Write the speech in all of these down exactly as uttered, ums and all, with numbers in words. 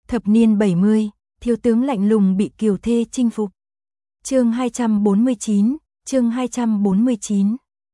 Thập niên bảy mươi, thiếu tướng lạnh lùng bị kiều thê chinh phục. Chương hai trăm bốn mươi chín, chương hai trăm bốn mươi chín.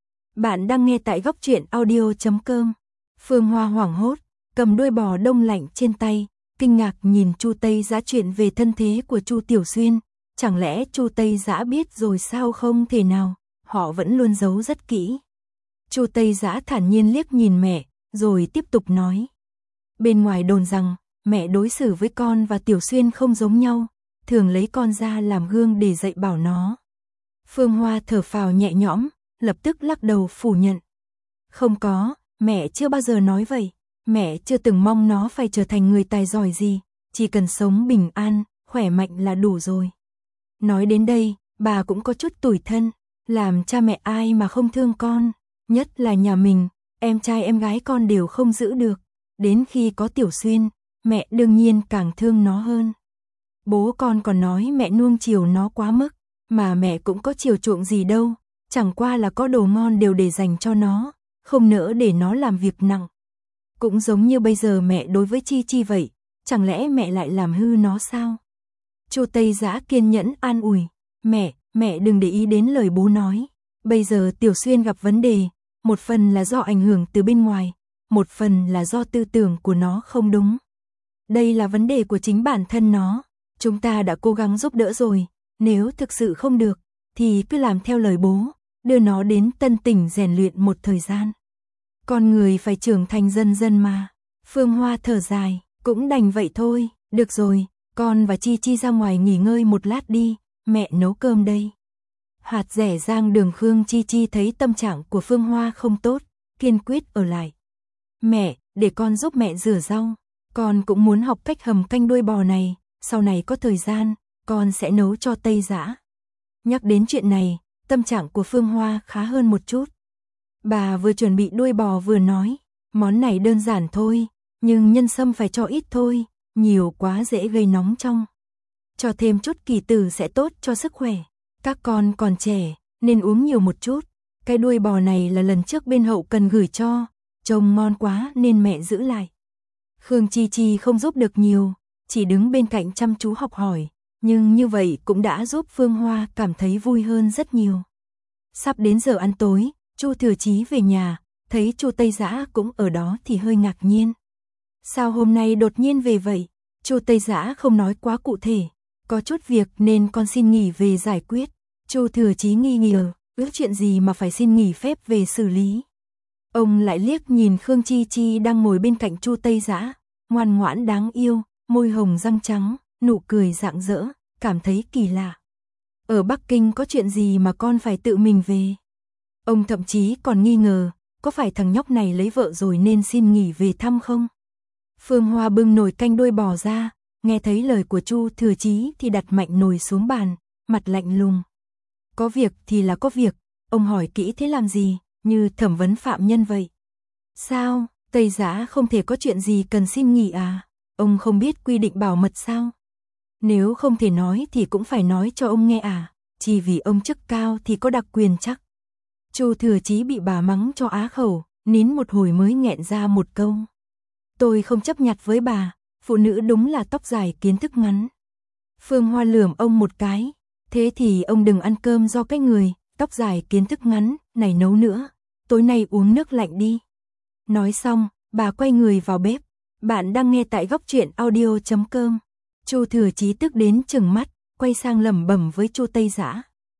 Bạn đang nghe tại góc truyện audio chấm com. Phương Hoa hoảng hốt, cầm đuôi bò đông lạnh trên tay, kinh ngạc nhìn Chu Tây Dã chuyện về thân thế của Chu Tiểu Xuyên, chẳng lẽ Chu Tây Dã biết rồi sao? Không thể nào, họ vẫn luôn giấu rất kỹ. Chu Tây Dã thản nhiên liếc nhìn mẹ, rồi tiếp tục nói: bên ngoài đồn rằng mẹ đối xử với con và Tiểu Xuyên không giống nhau, thường lấy con ra làm gương để dạy bảo nó. Phương Hoa thở phào nhẹ nhõm, lập tức lắc đầu phủ nhận. Không có, mẹ chưa bao giờ nói vậy, mẹ chưa từng mong nó phải trở thành người tài giỏi gì, chỉ cần sống bình an, khỏe mạnh là đủ rồi. Nói đến đây, bà cũng có chút tủi thân, làm cha mẹ ai mà không thương con, nhất là nhà mình, em trai em gái con đều không giữ được, đến khi có Tiểu Xuyên, mẹ đương nhiên càng thương nó hơn. Bố con còn nói mẹ nuông chiều nó quá mức, mà mẹ cũng có chiều chuộng gì đâu, chẳng qua là có đồ ngon đều để dành cho nó, không nỡ để nó làm việc nặng. Cũng giống như bây giờ mẹ đối với Chi Chi vậy, chẳng lẽ mẹ lại làm hư nó sao? Chu Tây Dã kiên nhẫn an ủi, mẹ, mẹ đừng để ý đến lời bố nói, bây giờ Tiểu Xuyên gặp vấn đề, một phần là do ảnh hưởng từ bên ngoài, một phần là do tư tưởng của nó không đúng. Đây là vấn đề của chính bản thân nó, chúng ta đã cố gắng giúp đỡ rồi, nếu thực sự không được, thì cứ làm theo lời bố, đưa nó đến Tân Tỉnh rèn luyện một thời gian. Con người phải trưởng thành dần dần mà. Phương Hoa thở dài, cũng đành vậy thôi, được rồi, con và Chi Chi ra ngoài nghỉ ngơi một lát đi, mẹ nấu cơm đây. Hạt rẻ rang đường Khương Chi Chi thấy tâm trạng của Phương Hoa không tốt, kiên quyết ở lại. Mẹ, để con giúp mẹ rửa rau, con cũng muốn học cách hầm canh đuôi bò này, sau này có thời gian, con sẽ nấu cho Tây Dã. Nhắc đến chuyện này, tâm trạng của Phương Hoa khá hơn một chút. Bà vừa chuẩn bị đuôi bò vừa nói, món này đơn giản thôi, nhưng nhân sâm phải cho ít thôi, nhiều quá dễ gây nóng trong. Cho thêm chút kỳ tử sẽ tốt cho sức khỏe, các con còn trẻ, nên uống nhiều một chút. Cái đuôi bò này là lần trước bên hậu cần gửi cho, trông ngon quá nên mẹ giữ lại. Khương Chi Chi không giúp được nhiều, chỉ đứng bên cạnh chăm chú học hỏi, nhưng như vậy cũng đã giúp Phương Hoa cảm thấy vui hơn rất nhiều. Sắp đến giờ ăn tối, Chu Thừa Chí về nhà, thấy Chu Tây Dã cũng ở đó thì hơi ngạc nhiên. Sao hôm nay đột nhiên về vậy? Chu Tây Dã không nói quá cụ thể, có chút việc nên con xin nghỉ về giải quyết. Chu Thừa Chí nghi ngờ, ước chuyện gì mà phải xin nghỉ phép về xử lý. Ông lại liếc nhìn Khương Chi Chi đang ngồi bên cạnh Chu Tây Dã, ngoan ngoãn đáng yêu, môi hồng răng trắng, nụ cười rạng rỡ, cảm thấy kỳ lạ. Ở Bắc Kinh có chuyện gì mà con phải tự mình về? Ông thậm chí còn nghi ngờ, có phải thằng nhóc này lấy vợ rồi nên xin nghỉ về thăm không? Phương Hoa bưng nồi canh đuôi bò ra, nghe thấy lời của Chu Thừa Chí thì đặt mạnh nồi xuống bàn, mặt lạnh lùng. Có việc thì là có việc, ông hỏi kỹ thế làm gì, như thẩm vấn phạm nhân vậy. Sao, Tây Dã không thể có chuyện gì cần xin nghỉ à? Ông không biết quy định bảo mật sao? Nếu không thể nói thì cũng phải nói cho ông nghe à, chỉ vì ông chức cao thì có đặc quyền chắc. Chu Thừa Chí bị bà mắng cho á khẩu, nín một hồi mới nghẹn ra một câu. Tôi không chấp nhặt với bà, phụ nữ đúng là tóc dài kiến thức ngắn. Phương Hoa lườm ông một cái, thế thì ông đừng ăn cơm do cái người, tóc dài kiến thức ngắn, này nấu nữa, tối nay uống nước lạnh đi. Nói xong, bà quay người vào bếp. Bạn đang nghe tại góc truyện audio chấm com. Chu Thừa Chí tức đến trừng mắt, quay sang lẩm bẩm với Chu Tây Dã.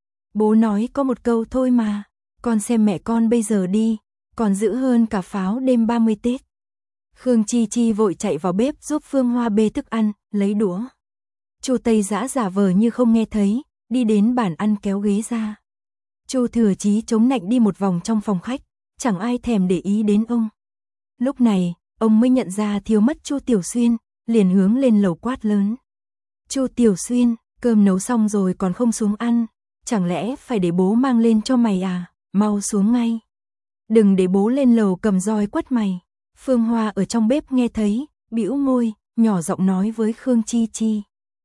Bố nói có một câu thôi mà, con xem mẹ con bây giờ đi, còn giữ hơn cả pháo đêm ba mươi Tết. Khương Chi Chi vội chạy vào bếp giúp Phương Hoa bê thức ăn, lấy đũa. Chu Tây Dã giả vờ như không nghe thấy, đi đến bàn ăn kéo ghế ra. Chu Thừa Chí chống nạnh đi một vòng trong phòng khách, chẳng ai thèm để ý đến ông. Lúc này, ông mới nhận ra thiếu mất Chu Tiểu Xuyên, liền hướng lên lầu quát lớn. Chu Tiểu Xuyên, cơm nấu xong rồi còn không xuống ăn, chẳng lẽ phải để bố mang lên cho mày à, mau xuống ngay. Đừng để bố lên lầu cầm roi quất mày. Phương Hoa ở trong bếp nghe thấy, bĩu môi, nhỏ giọng nói với Khương Chi Chi.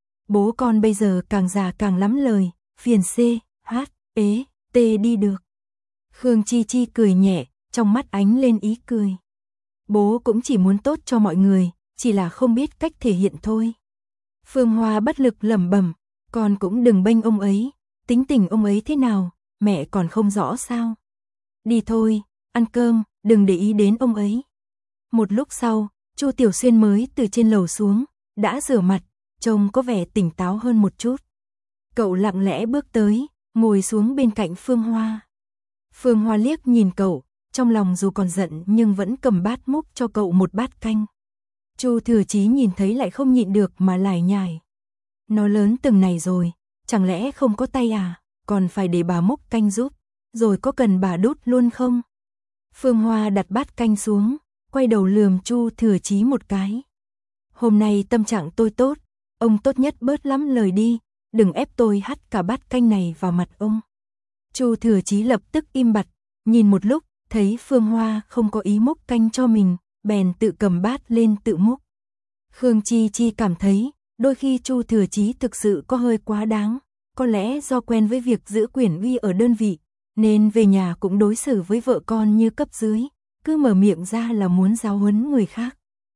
Bố con bây giờ càng già càng lắm lời, phiền C, H, ế, T đi được. Khương Chi Chi cười nhẹ, trong mắt ánh lên ý cười. Bố cũng chỉ muốn tốt cho mọi người, chỉ là không biết cách thể hiện thôi. Phương Hoa bất lực lẩm bẩm, con cũng đừng bênh ông ấy, tính tình ông ấy thế nào, mẹ còn không rõ sao. Đi thôi, ăn cơm, đừng để ý đến ông ấy. Một lúc sau, Chu Tiểu Xuyên mới từ trên lầu xuống, đã rửa mặt, trông có vẻ tỉnh táo hơn một chút. Cậu lặng lẽ bước tới, ngồi xuống bên cạnh Phương Hoa. Phương Hoa liếc nhìn cậu, trong lòng dù còn giận nhưng vẫn cầm bát múc cho cậu một bát canh. Chu Thừa Chí nhìn thấy lại không nhịn được mà lải nhải. Nó lớn từng này rồi, chẳng lẽ không có tay à, còn phải để bà múc canh giúp, rồi có cần bà đút luôn không? Phương Hoa đặt bát canh xuống, quay đầu lườm Chu Thừa Chí một cái. Hôm nay tâm trạng tôi tốt, ông tốt nhất bớt lắm lời đi, đừng ép tôi hắt cả bát canh này vào mặt ông. Chu Thừa Chí lập tức im bặt, nhìn một lúc, thấy Phương Hoa không có ý múc canh cho mình, bèn tự cầm bát lên tự múc. Khương Chi Chi cảm thấy, đôi khi Chu Thừa Chí thực sự có hơi quá đáng, có lẽ do quen với việc giữ quyền uy ở đơn vị, nên về nhà cũng đối xử với vợ con như cấp dưới, cứ mở miệng ra là muốn giáo huấn người khác.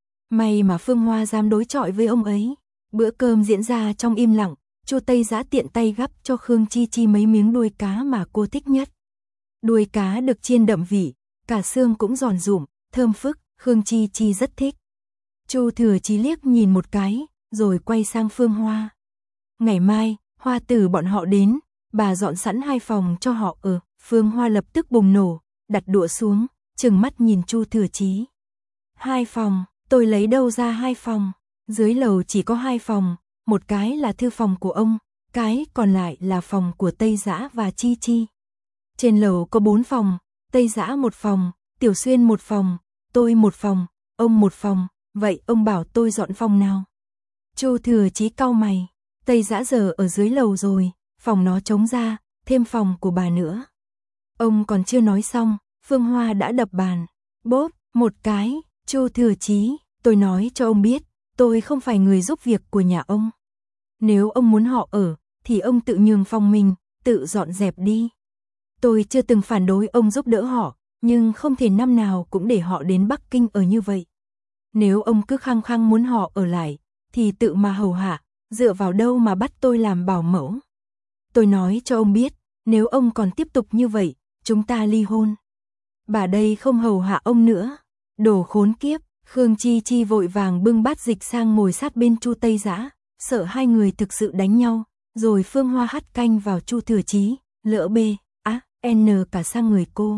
May mà Phương Hoa dám đối chọi với ông ấy. Bữa cơm diễn ra trong im lặng, Chu Tây Dã tiện tay gắp cho Khương Chi Chi mấy miếng đuôi cá mà cô thích nhất. Đuôi cá được chiên đậm vị, cả xương cũng giòn giụm, thơm phức, Khương Chi Chi rất thích. Chu Thừa Chí liếc nhìn một cái, rồi quay sang Phương Hoa. Ngày mai, Hoa Tử bọn họ đến, bà dọn sẵn hai phòng cho họ ở. Phương Hoa lập tức bùng nổ, đặt đũa xuống, trừng mắt nhìn Chu Thừa Chí. Hai phòng, tôi lấy đâu ra hai phòng? Dưới lầu chỉ có hai phòng, một cái là thư phòng của ông, cái còn lại là phòng của Tây Dã và Chi Chi. Trên lầu có bốn phòng, Tây Dã một phòng, Tiểu Xuyên một phòng, tôi một phòng, ông một phòng, vậy ông bảo tôi dọn phòng nào? Chu Thừa Chí cau mày, Tây Dã giờ ở dưới lầu rồi, phòng nó trống ra, thêm phòng của bà nữa. Ông còn chưa nói xong, Phương Hoa đã đập bàn, bốp, một cái. Chu Thừa Chí, tôi nói cho ông biết, tôi không phải người giúp việc của nhà ông. Nếu ông muốn họ ở, thì ông tự nhường phòng mình, tự dọn dẹp đi. Tôi chưa từng phản đối ông giúp đỡ họ, nhưng không thể năm nào cũng để họ đến Bắc Kinh ở như vậy. Nếu ông cứ khăng khăng muốn họ ở lại, thì tự mà hầu hạ, dựa vào đâu mà bắt tôi làm bảo mẫu. Tôi nói cho ông biết, nếu ông còn tiếp tục như vậy, chúng ta ly hôn. Bà đây không hầu hạ ông nữa. Đồ khốn kiếp, Khương Chi Chi vội vàng bưng bát dịch sang ngồi sát bên Chu Tây Dã, sợ hai người thực sự đánh nhau, rồi Phương Hoa hắt canh vào Chu Thừa Chí, lỡ bê, á, n cả sang người cô.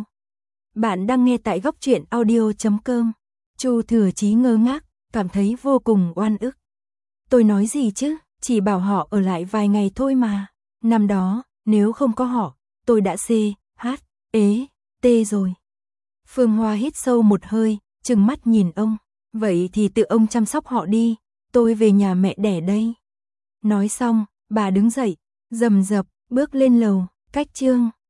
Bạn đang nghe tại góc truyện audio chấm com. Chu Thừa Chí ngơ ngác, cảm thấy vô cùng oan ức. Tôi nói gì chứ, chỉ bảo họ ở lại vài ngày thôi mà. Năm đó, nếu không có họ, tôi đã C, H, ế, T rồi. Phương Hoa hít sâu một hơi, trừng mắt nhìn ông. Vậy thì tự ông chăm sóc họ đi, tôi về nhà mẹ đẻ đây. Nói xong, bà đứng dậy, rầm rập, bước lên lầu, cách chương.